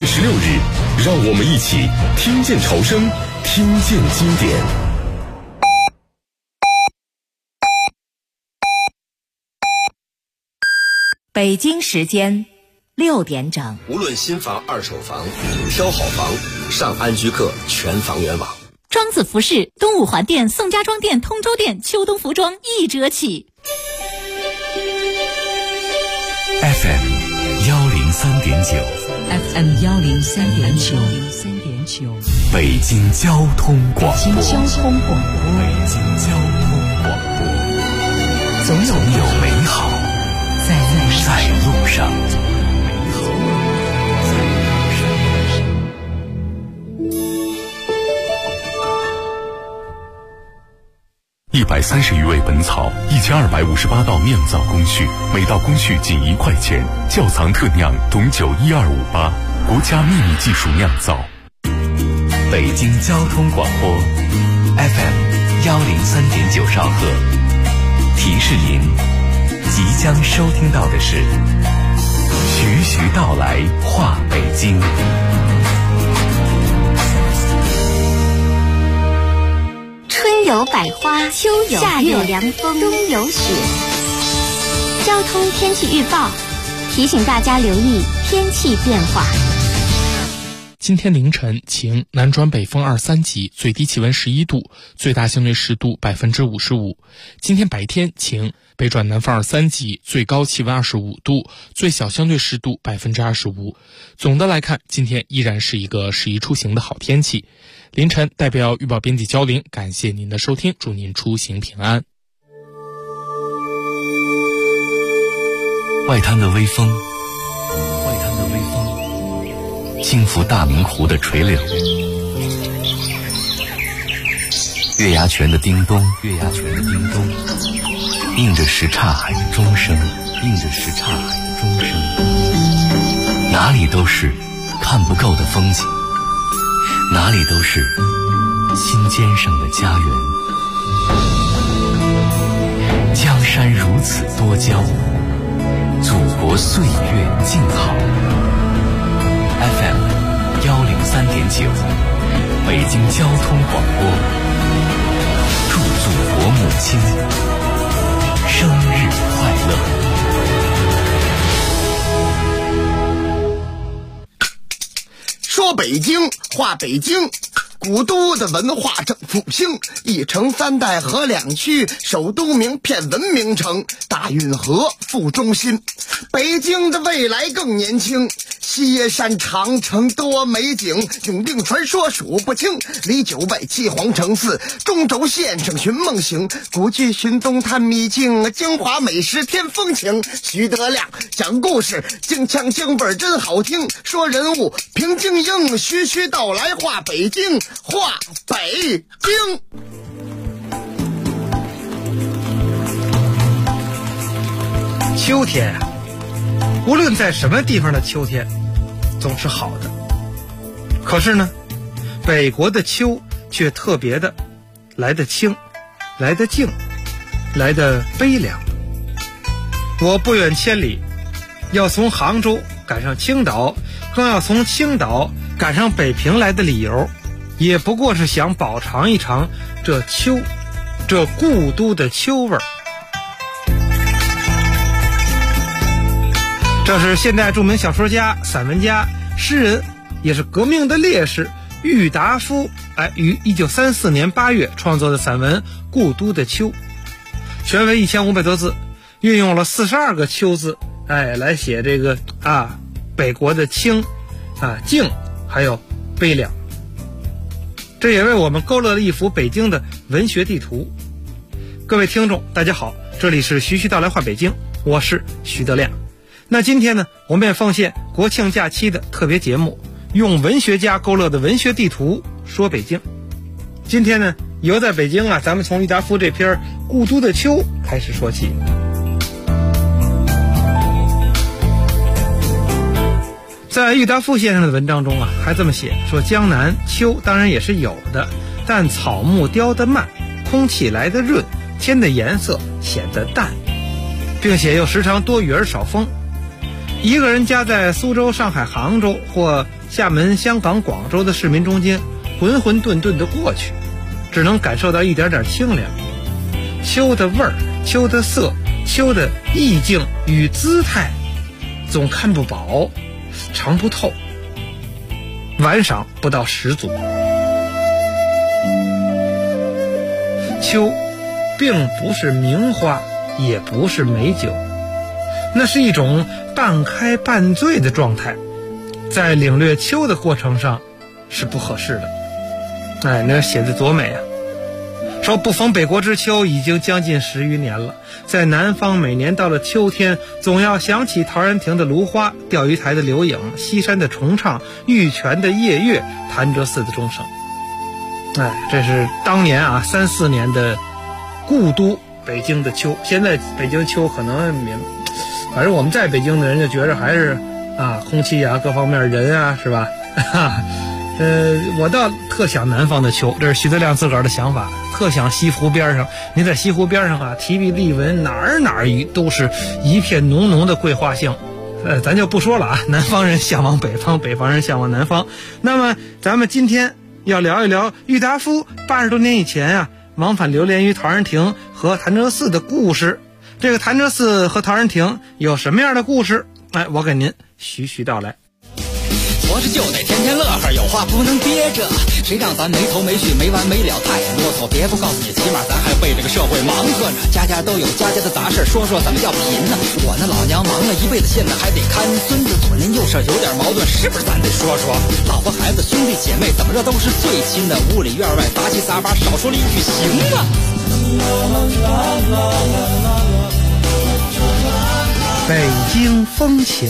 16日，让我们一起听见潮声，听见经典。 北京时间6点整。 无论新房、二手房，挑好房，上安居客全房源网。 庄子服饰东五环店、宋家庄店、通州店秋冬服装1折起。 FM 103.9 FM 103.9 北京交通广播。 北京交通广播，总有美好在路上。 130余味本草，1258道酿造工序，每道工序仅1块钱。窖藏特酿董酒12588，国家秘密技术酿造。 北京交通广播 FM 103.9兆赫，提示您即将收听到的是徐徐道来话北京。 春有百花，秋有夏有凉风，冬有雪。交通天气预报提醒大家留意天气变化。 今天凌晨晴，南转北风2、3级，最低气温11度，最大相对湿度55%。今天白天晴，北转南风2、3级，最高气温25度，最小相对湿度25%。总的来看，今天依然是一个适宜出行的好天气。凌晨代表预报编辑焦玲，感谢您的收听，祝您出行平安。 外滩的微风轻拂大明湖的垂柳，月牙泉的叮咚，映着什刹海的钟声，哪里都是看不够的风景，哪里都是心尖上的家园。江山如此多娇，祖国岁月静好。FM 103.9，北京交通广播，祝祖国母亲生日快乐。 说北京，话北京，古都的文化正复兴，一城3代和2区，首都名片文明城，大运河副中心。北京的未来更年轻，西山长城多美景，永定传说数不清，离9外7皇城4，中轴线上寻梦行，古剧寻东探秘境，京华美食添风情。徐德亮讲故事，京腔京味真好听，说人物评京英，徐徐道来话北京，话北京。 秋天啊，无论在什么地方的秋天总是好的，可是呢，北国的秋却特别的来得轻，来得静，来得悲凉。我不远千里要从杭州赶上青岛，更要从青岛赶上北平来的理由，也不过是想饱尝一尝这秋，这故都的秋味儿。这是现代著名小说家、散文家、诗人，也是革命的烈士郁达夫于1934年8月创作的散文《故都的秋》，全文1500多字，运用了42个秋字，来写这个北国的清、静，还有悲凉。这也为我们勾勒了一幅北京的文学地图。各位听众，大家好，这里是徐徐道来话北京，我是徐德亮。那今天呢，我们也奉献国庆假期的特别节目，用文学家勾勒的文学地图说北京。今天呢，游在北京咱们从郁达夫这篇《故都的秋》开始说起。在郁达夫先生的文章中还这么写，说江南秋当然也是有的，但草木凋得慢，空气来得润，天的颜色显得淡，并且又时常多雨而少风。一个人家在苏州、上海、杭州或厦门、香港、广州的市民中间浑浑沌沌的过去，只能感受到一点点清凉。秋的味儿，秋的色，秋的意境与姿态，总看不饱，尝不透，玩赏不到十足。秋并不是名花，也不是美酒，那是一种半开半醉的状态，在领略秋的过程上是不合适的。那写的多美啊！说不逢北国之秋已经将近10余年了，在南方每年到了秋天，总要想起陶然亭的芦花、钓鱼台的柳影、西山的重唱、玉泉的夜月、潭柘寺的钟声。这是当年3、4年的故都北京的秋。现在北京秋可能反正我们在北京的人就觉着还是空气各方面人是吧？我倒特想南方的秋，这是徐德亮自个儿的想法。特想西湖边上，你在西湖边上提笔立文，哪儿都是一片浓浓的桂花香。咱就不说了南方人向往北方，北方人向往南方。那么咱们今天要聊一聊郁达夫80多年以前往返流连于陶然亭和潭柘寺的故事。这个潭柘寺和陶然亭有什么样的故事？我给您徐徐道来。 活着就得天天乐呵，有话不能憋着，谁让咱没头没绪没完没了，太啰嗦。别不告诉你，起码咱还为这个社会忙活呢。家家都有家家的杂事，说说怎么叫贫呢？我那老娘忙了一辈子，现在还得看孙子，左邻右舍有点矛盾，是不是咱得说说？老婆孩子兄弟姐妹怎么着都是最亲的，屋里院外杂七杂八，少说了一句行吗？ 北京风情。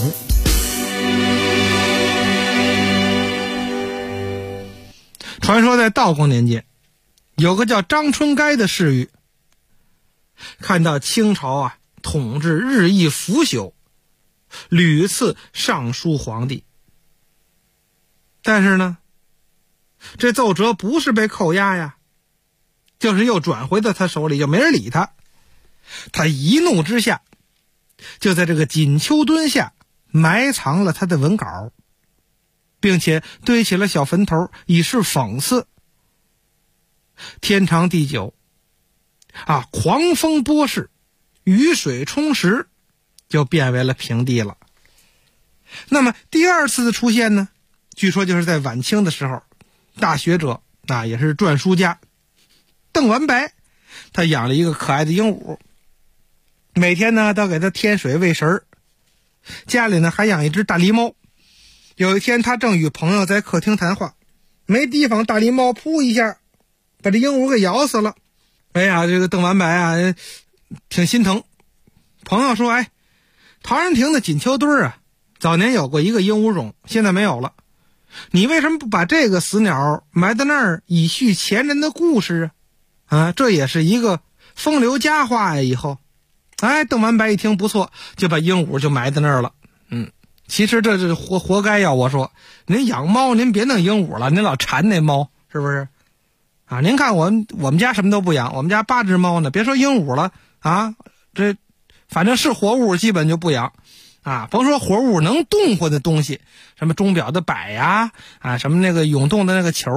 传说在道光年间，有个叫张春该的侍御，看到清朝统治日益腐朽，屡次上书皇帝，但是呢，这奏折不是被扣押就是又转回到他手里，就没人理他。他一怒之下，就在这个锦秋墩下埋藏了他的文稿，并且堆起了小坟头，以示讽刺。天长地久狂风波逝，雨水冲蚀，就变为了平地了。那么第二次的出现呢，据说就是在晚清的时候，大学者也是篆书家邓完白，他养了一个可爱的鹦鹉，每天呢都给他添水喂食儿，家里呢还养一只大狸猫。有一天他正与朋友在客厅谈话，没提防大狸猫扑一下把这鹦鹉给咬死了。这个邓完白挺心疼。朋友说陶然亭的锦秋墩早年有过一个鹦鹉种，现在没有了，你为什么不把这个死鸟埋在那儿，以续前人的故事这也是一个风流佳话以后邓完白一听不错，就把鹦鹉就埋在那儿了。其实这是活该要我说，您养猫您别弄鹦鹉了，您老缠那猫是不是您看我们家什么都不养，我们家8只猫呢，别说鹦鹉了这反正是活物基本就不养甭说活物，能动活的东西，什么钟表的摆什么那个涌动的那个球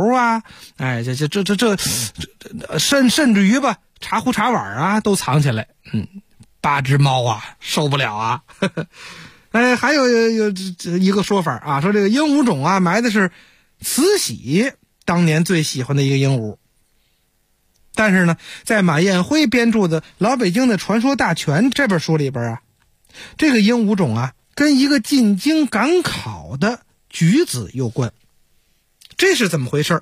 甚至于茶壶茶碗都藏起来。8只猫受不了还有一个说法说这个鹦鹉种埋的是慈禧当年最喜欢的一个鹦鹉。但是呢，在马彦辉编著的《老北京的传说大全》这本书里边这个鹦鹉种跟一个进京赶考的举子有关。这是怎么回事？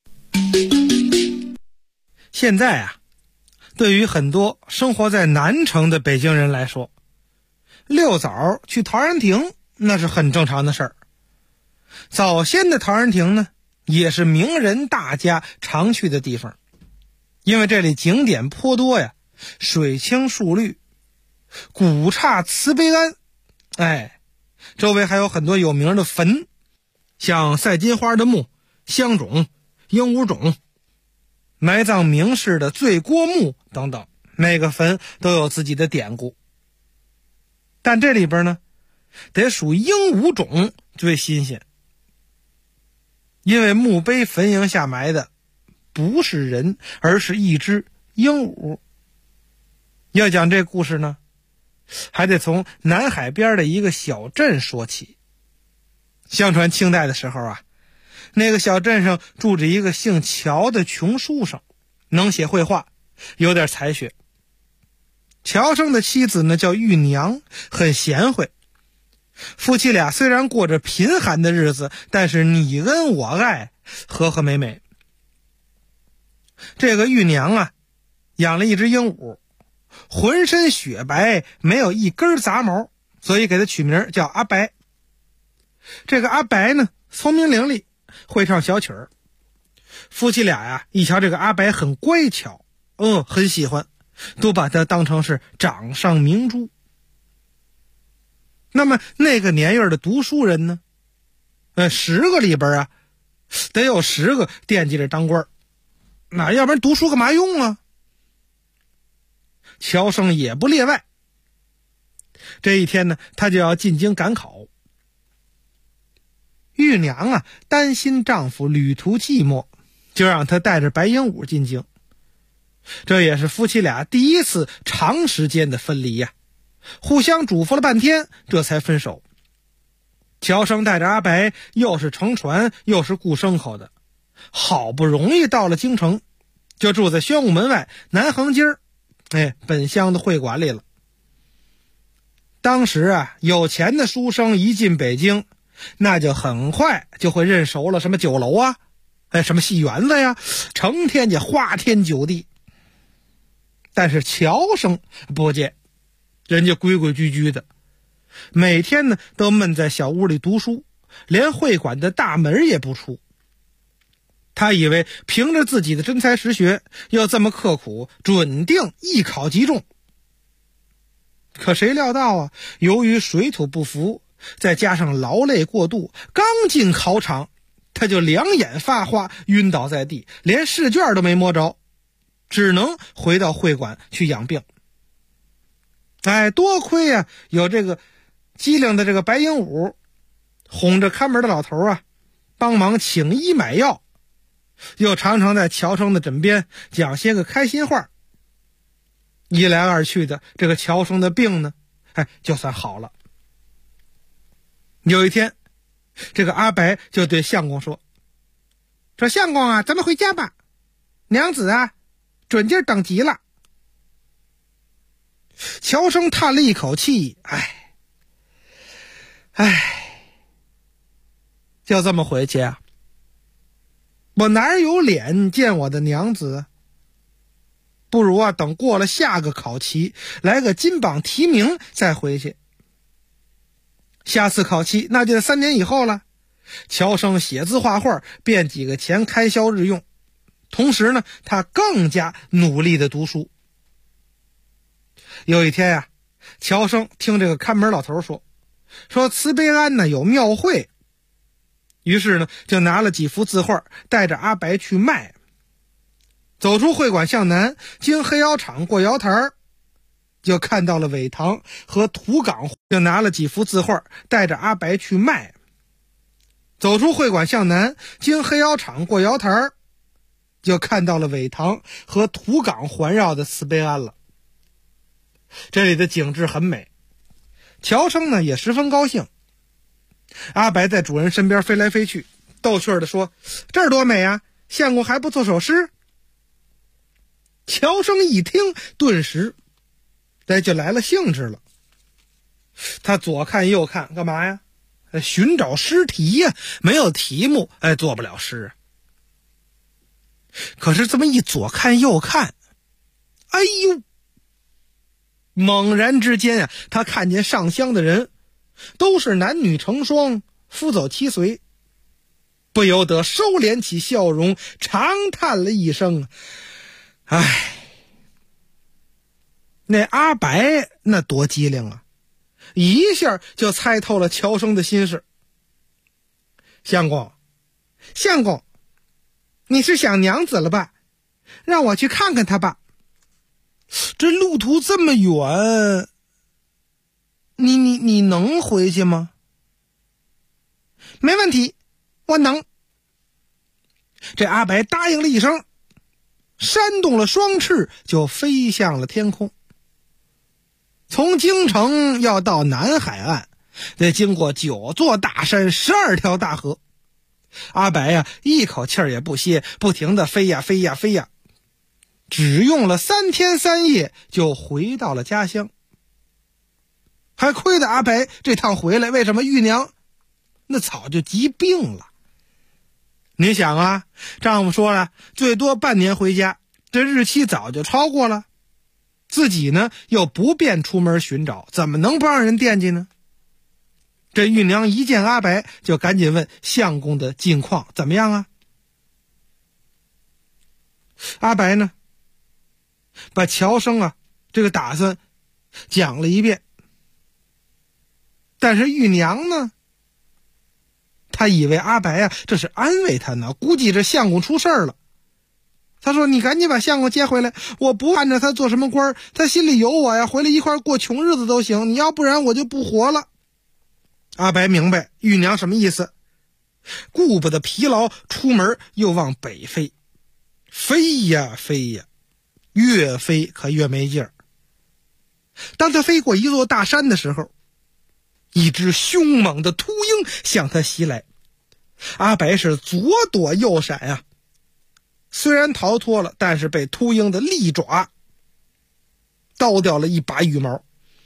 现在对于很多生活在南城的北京人来说，溜早去陶然亭那是很正常的事儿。早先的陶然亭呢，也是名人大家常去的地方，因为这里景点颇多水清树绿，古刹慈悲庵，周围还有很多有名的坟，像赛金花的墓、香冢、鹦鹉冢、埋葬名士的醉郭墓等等，每个坟都有自己的典故。但这里边呢，得数鹦鹉冢最新鲜。 因为墓碑坟茔下埋的不是人，而是一只鹦鹉。要讲这故事呢，还得从南海边的一个小镇说起。相传清代的时候啊，那个小镇上住着一个姓乔的穷书生，能写绘画，有点才学。乔生的妻子呢叫玉娘，很贤惠。夫妻俩虽然过着贫寒的日子，但是你恩我爱，和和美美。这个玉娘啊，养了一只鹦鹉，浑身雪白，没有一根杂毛，所以给它取名叫阿白。这个阿白呢，聪明伶俐，会唱小曲儿。夫妻俩呀，一瞧这个阿白很乖巧，很喜欢，都把它当成是掌上明珠。那么那个年月的读书人呢，10个里边啊，得有10个惦记着当官，那要不然读书干嘛用啊？乔生也不例外。这一天呢，他就要进京赶考。玉娘啊，担心丈夫旅途寂寞，就让他带着白鹦鹉进京。这也是夫妻俩第一次长时间的分离呀，互相嘱咐了半天，这才分手。乔生带着阿白，又是乘船又是雇牲口的，好不容易到了京城，就住在宣武门外南横街本乡的会馆里了。当时啊，有钱的书生一进北京，那就很快就会认熟了什么酒楼啊，什么戏园子呀，成天就花天酒地。但是乔生不见，人家规规矩矩的，每天呢都闷在小屋里读书，连会馆的大门也不出。他以为凭着自己的真才实学，要这么刻苦，准定一考即中。可谁料到啊，由于水土不服，再加上劳累过度，刚进考场他就两眼发花，晕倒在地，连试卷都没摸着，只能回到会馆去养病。多亏啊有这个机灵的这个白鹦鹉哄着看门的老头啊，帮忙请医买药，又常常在乔生的枕边讲些个开心话。一来二去的，这个乔生的病呢就算好了。有一天，这个阿白就对相公说相公啊，咱们回家吧，娘子啊准今儿等急了。乔生叹了一口气，就这么回去啊，我哪有脸见我的娘子？不如啊等过了下个考期，来个金榜题名再回去。下次考期那就在3年以后了。乔生写字画画，变几个钱开销日用，同时呢他更加努力的读书。有一天啊，乔生听这个看门老头说慈悲庵呢有庙会，于是呢就拿了几幅字画，带着阿白去卖。走出会馆向南，经黑窑厂过窑台，就看到了苇塘和土岗，就拿了几幅字画，带着阿白去卖。走出会馆向南，经黑窑厂过窑台，就看到了苇塘和土岗环绕的慈悲庵了。这里的景致很美，乔生呢也十分高兴。阿白在主人身边飞来飞去，逗趣的说：“这儿多美啊，相公还不做首诗？”乔生一听，顿时就来了兴致了。他左看右看，干嘛呀？寻找诗题呀，没有题目，做不了诗啊。可是这么一左看右看，猛然之间啊，他看见上香的人都是男女成双，夫走妻随，不由得收敛起笑容，长叹了一声：“那阿白那多机灵啊，一下就猜透了乔生的心事。相公，你是想娘子了吧？让我去看看他吧。这路途这么远，你能回去吗？没问题，我能。 这阿白答应了一声，扇动了双翅，就飞向了天空。从京城要到南海岸，得经过9座大山、12条大河。阿白呀，一口气儿也不歇，不停地飞呀飞呀飞呀，只用了3天3夜就回到了家乡。还亏得阿白这趟回来，为什么玉娘那早就急病了？您想啊，丈夫说了最多半年回家，这日期早就超过了，自己呢又不便出门寻找，怎么能不让人惦记呢？这玉娘一见阿白，就赶紧问相公的近况怎么样啊？阿白呢，把乔生啊这个打算讲了一遍，但是玉娘呢，她以为阿白啊这是安慰他呢，估计这相公出事儿了。他说：“你赶紧把相公接回来，我不看着他做什么官，他心里有我呀，回来一块过穷日子都行，你要不然我就不活了。”阿白明白玉娘什么意思，顾不得疲劳，出门又往北飞，飞呀飞呀，越飞可越没劲儿。当他飞过一座大山的时候，一只凶猛的秃鹰向他袭来，阿白是左躲右闪啊，虽然逃脱了，但是被秃鹰的利爪叨掉了一把羽毛。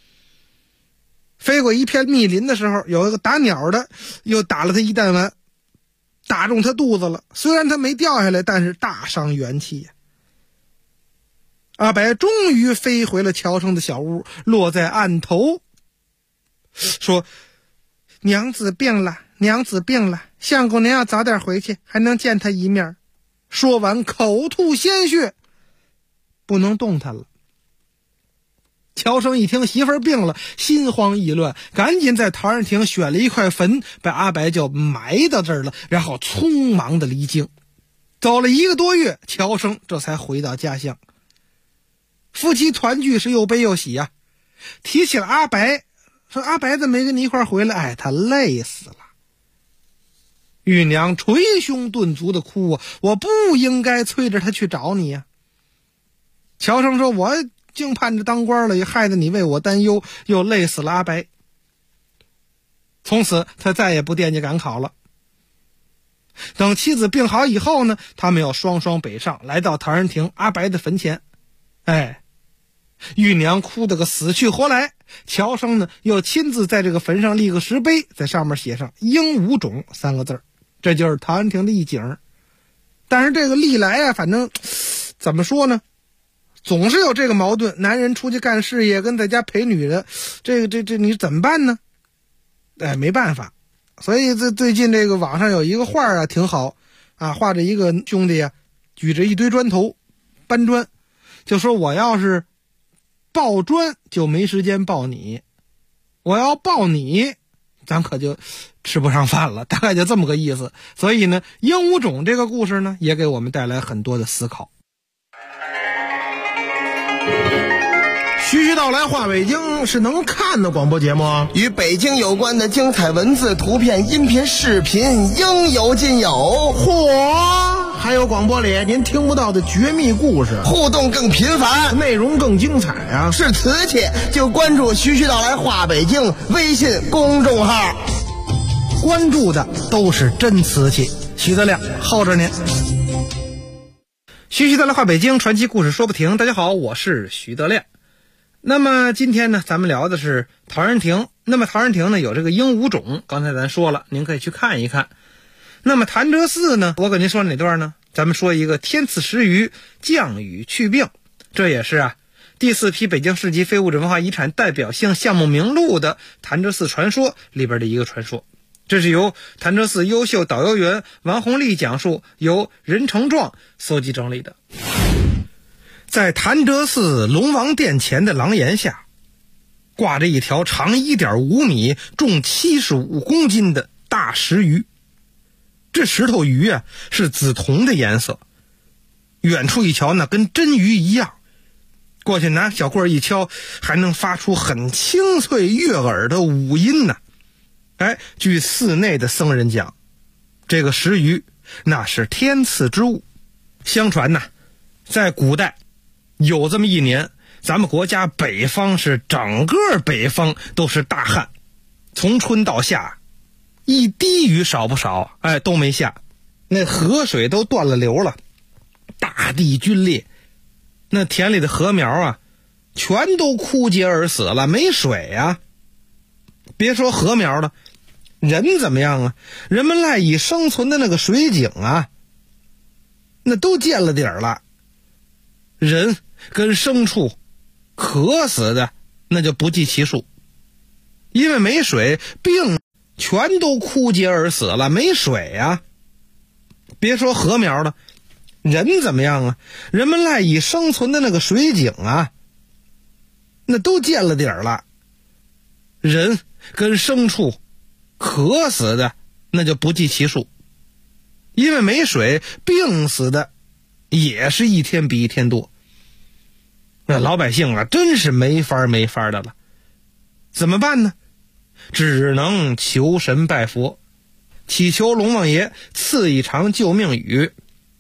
飞过一片密林的时候，有一个打鸟的又打了他一弹丸，打中他肚子了，虽然他没掉下来，但是大伤元气呀。阿白终于飞回了乔生的小屋，落在案头，说：“娘子病了，娘子病了，相公您要早点回去，还能见他一面。”说完口吐鲜血，不能动弹了。乔生一听媳妇儿病了，心慌意乱，赶紧在陶然亭选了一块坟，把阿白就埋到这儿了，然后匆忙的离京。走了1个多月，乔生这才回到家乡。夫妻团聚是又悲又喜啊。提起了阿白，说：“阿白怎么没跟你一块回来？”哎，他累死了。玉娘捶胸顿足的哭啊：“我不应该催着他去找你呀。”乔生说：“我净盼着当官了，也害得你为我担忧，又累死了阿白。”从此他再也不惦记赶考了。等妻子病好以后呢，他们又双双北上，来到陶然亭阿白的坟前。哎，玉娘哭得个死去活来，乔生呢又亲自在这个坟上立个石碑，在上面写上鹦鹉种3个字，这就是陶然亭的一景。但是这个历来啊，反正怎么说呢，总是有这个矛盾，男人出去干事业跟在家陪女的，这你怎么办呢？哎，没办法。所以最近这个网上有一个画啊挺好啊，画着一个兄弟啊举着一堆砖头搬砖，就说我要是抱砖就没时间抱你，我要抱你咱可就吃不上饭了，大概就这么个意思。所以呢，鹦鹉种这个故事呢也给我们带来很多的思考。 徐徐道来话北京是能看的广播节目， 与北京有关的精彩文字、图片、音频、视频应有尽有。 嚯，还有广播里您听不到的绝密故事， 互动更频繁， 内容更精彩啊！ 是瓷器就关注徐徐道来话北京微信公众号， 关注的都是真瓷器。徐德亮候着您。徐徐道来话北京，传奇故事说不停。大家好，我是徐德亮。那么今天呢，咱们聊的是陶然亭。那么陶然亭呢有这个鹦鹉种，刚才咱说了，您可以去看一看。那么潭柘寺呢，我跟您说哪段呢？咱们说一个天赐时雨，降雨去病，这也是第4批北京市级非物质文化遗产代表性项目名录的潭柘寺传说里边的一个传说。这是由潭柘寺优秀导游员王红丽讲述，由任承壮搜集整理的。在潭柘寺龙王殿前的廊檐下，挂着一条长 1.5 米、重75公斤的大石鱼。这石头鱼是紫铜的颜色，远处一瞧呢，跟真鱼一样。过去拿小棍一敲，还能发出很清脆悦耳的五音呢。据寺内的僧人讲，这个石鱼那是天赐之物。相传呐，在古代有这么一年，咱们国家北方是整个北方都是大旱，从春到夏一滴雨少不少，都没下，那河水都断了流了，大地龟裂，那田里的禾苗啊全都枯竭而死了，没水啊。别说禾苗了，人怎么样啊？人们赖以生存的那个水井啊，那都见了底儿了。人跟牲畜渴死的那就不计其数，因为没水，病全都枯竭而死了，没水啊。别说禾苗了，人怎么样啊？人们赖以生存的那个水井啊，那都见了底儿了。人跟牲畜渴死的那就不计其数，因为没水，病死的也是一天比一天多。那老百姓啊，真是没法的了。怎么办呢？只能求神拜佛，祈求龙王爷赐一场救命雨。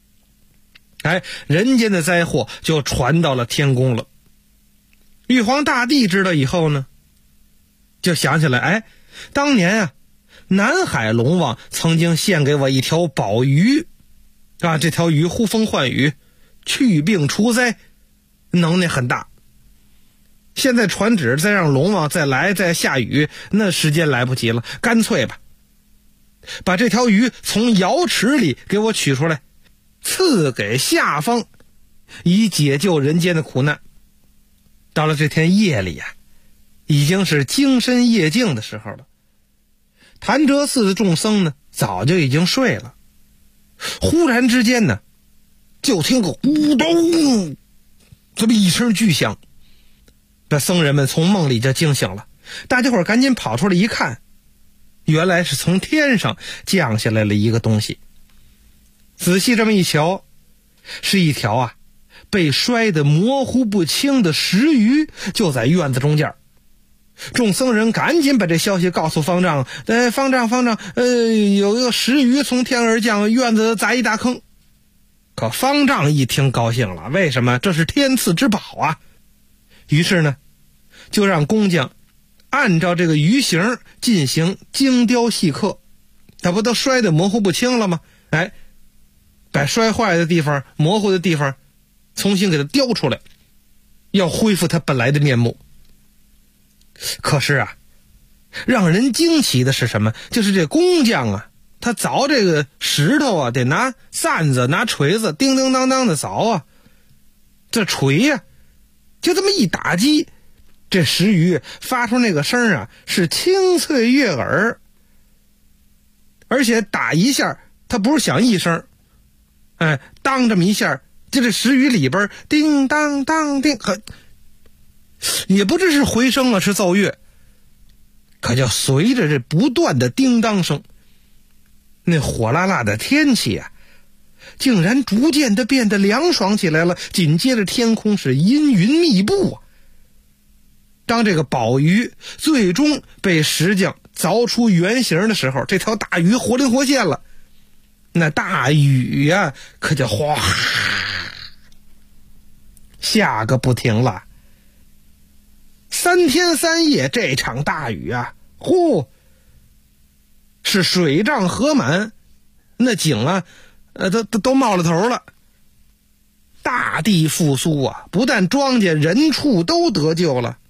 人间的灾祸就传到了天宫了。玉皇大帝知道以后呢，就想起来，当年啊，南海龙王曾经献给我一条宝鱼啊，这条鱼呼风唤雨，去病除灾，能耐很大。现在传旨再让龙王再来再下雨，那时间来不及了，干脆吧，把这条鱼从瑶池里给我取出来，赐给下方，以解救人间的苦难。到了这天夜里啊，已经是精深夜静的时候了。潭柘寺的众僧呢，早就已经睡了。忽然之间呢，就听个咕咚这么一声巨响，这僧人们从梦里就惊醒了。大家伙赶紧跑出来一看，原来是从天上降下来了一个东西。仔细这么一瞧，是一条啊被摔得模糊不清的石鱼，就在院子中间。众僧人赶紧把这消息告诉方丈，方丈，有一个石鱼从天而降，院子砸一大坑。可方丈一听高兴了，为什么？这是天赐之宝啊！于是呢，就让工匠按照这个鱼形进行精雕细刻。他不都摔得模糊不清了吗？把摔坏的地方、模糊的地方重新给它雕出来，要恢复它本来的面目。可是啊，让人惊奇的是什么？就是这工匠啊，他凿这个石头啊，得拿扇子、拿锤子叮叮当当的凿啊。这锤呀，就这么一打击，这石鱼发出那个声啊，是清脆悦耳。而且打一下，它不是响一声，当这么一下，就这石鱼里边叮当当叮，也不知是回声啊，是奏乐，可就随着这不断的叮当声，那火辣辣的天气啊，竟然逐渐的变得凉爽起来了。紧接着天空是阴云密布啊。当这个宝鱼最终被石匠凿出原形的时候，这条大鱼活灵活现了。那大雨呀，可就哗下个不停了。3天3夜这场大雨啊，是水涨河满，那井啊都冒了头了。大地复苏啊，不但庄稼人畜都得救了。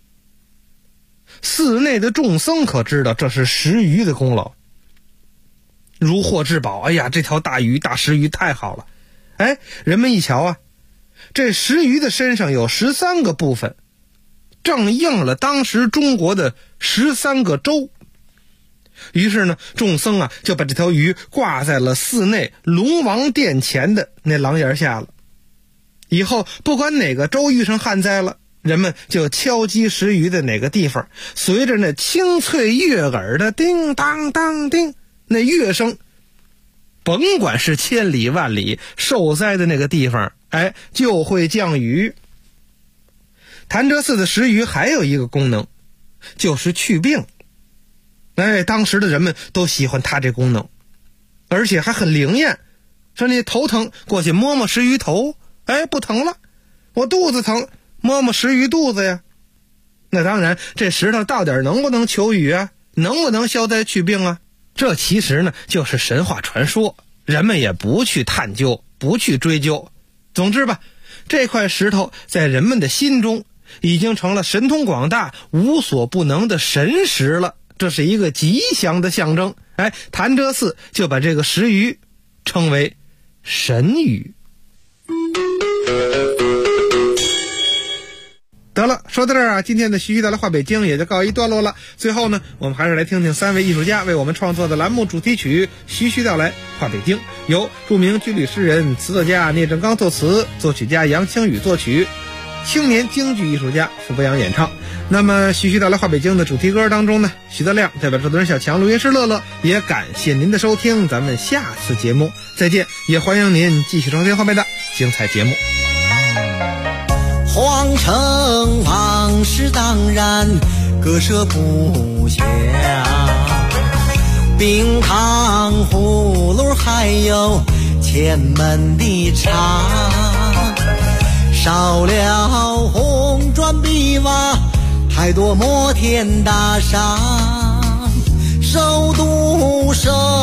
寺内的众僧可知道这是石鱼的功劳，如获至宝。哎呀，这条大石鱼太好了。人们一瞧啊，这石鱼的身上有13个部分，正应了当时中国的13个州。于是呢，众僧啊就把这条鱼挂在了寺内龙王殿前的那廊檐下了。以后不管哪个州遇上旱灾了，人们就敲击石鱼的哪个地方，随着那清脆悦耳的叮当当叮那乐声，甭管是千里万里，受灾的那个地方就会降雨。潭柘寺的石鱼还有一个功能，就是去病。当时的人们都喜欢它这功能， 而且还很灵验。说你头疼过去摸摸石鱼头，哎，不疼了。我肚子疼摸摸石鱼肚子呀。那当然，这石头到底能不能求雨啊？能不能消灾去病啊？这其实呢就是神话传说，人们也不去探究，不去追究。总之吧，这块石头在人们的心中已经成了神通广大、无所不能的神石了，这是一个吉祥的象征。哎，潭柘寺就把这个石鱼称为神鱼。得了，说到这儿啊，今天的徐徐道来话北京也就告一段落了。最后呢，我们还是来听听3位艺术家为我们创作的栏目主题曲《徐徐道来话北京》，由著名军旅诗人、词作家聂正刚作词，作曲家杨清宇作曲，青年京剧艺术家傅博洋演唱。那么徐徐道来话北京的主题歌当中呢，徐德亮代表制作人小强、录音师乐乐，也感谢您的收听，咱们下次节目再见，也欢迎您继续收听后面的精彩节目。 皇城往事当然割舍不下，冰糖葫芦还有前门的茶，少了红砖碧瓦，太多摩天大厦，首都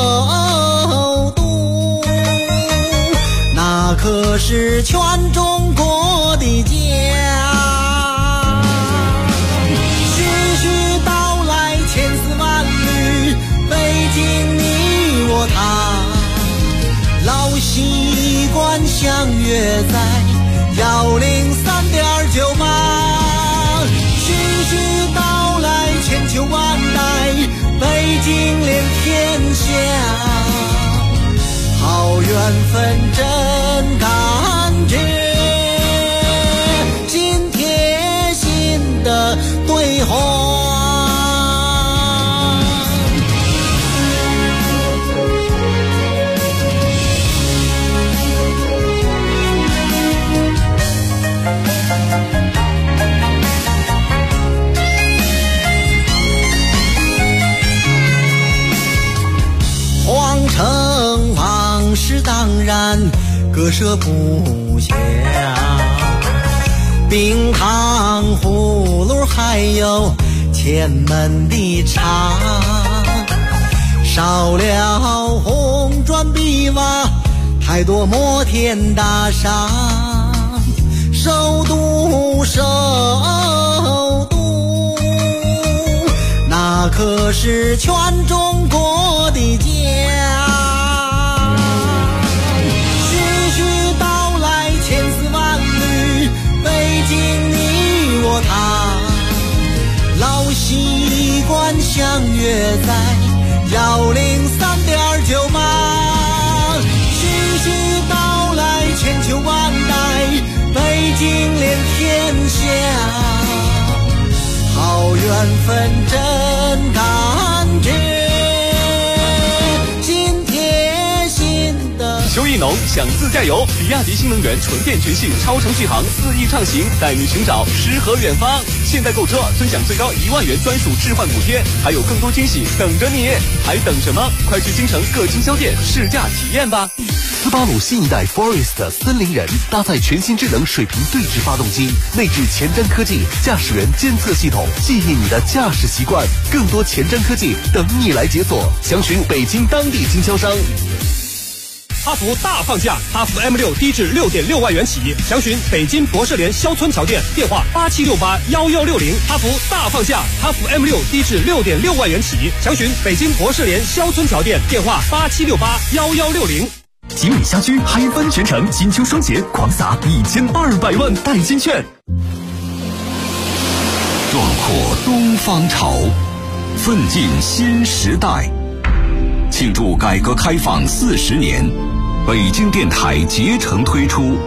那可是全中国的家。徐徐道来千丝万缕，北京你我他，老习惯相约在103.98。徐徐道来千秋万代，北京连天下，好缘分真感觉，紧贴心的对话。皇城往事当然割舍不下，冰糖葫芦还有前门的茶，少了红砖碧瓦，太多摩天大厦，首都那可是全中国的家。徐徐道来千丝万缕，北京你我他，老习惯相约在103.98。徐徐道来千秋万代，北京连天下，好缘分真感觉，紧贴心的。 邱意浓想自驾游，比亚迪新能源纯电全系超长续航4翼畅行，带你寻找诗和远方。现在购车尊享最高1万元专属置换补贴，还有更多惊喜等着你，还等什么？快去京城各经销店试驾体验吧。 斯巴鲁新一代 Forest 森林人搭载全新智能水平对置发动机，内置前瞻科技驾驶员监测系统，记忆你的驾驶习惯。更多前瞻科技等你来解锁，详询北京当地经销商。 哈弗大放价，哈弗 M6 低至6.6万元起，详询北京博士联肖村桥店，电话87681160。哈弗大放价，哈弗 M6 低至6.6万元起，详询北京博士联肖村桥店，电话87681160。 吉美家居海湾全城金秋双节狂撒1200万代金券， 壮阔东方潮，奋进新时代。庆祝改革开放40年，北京电台竭诚推出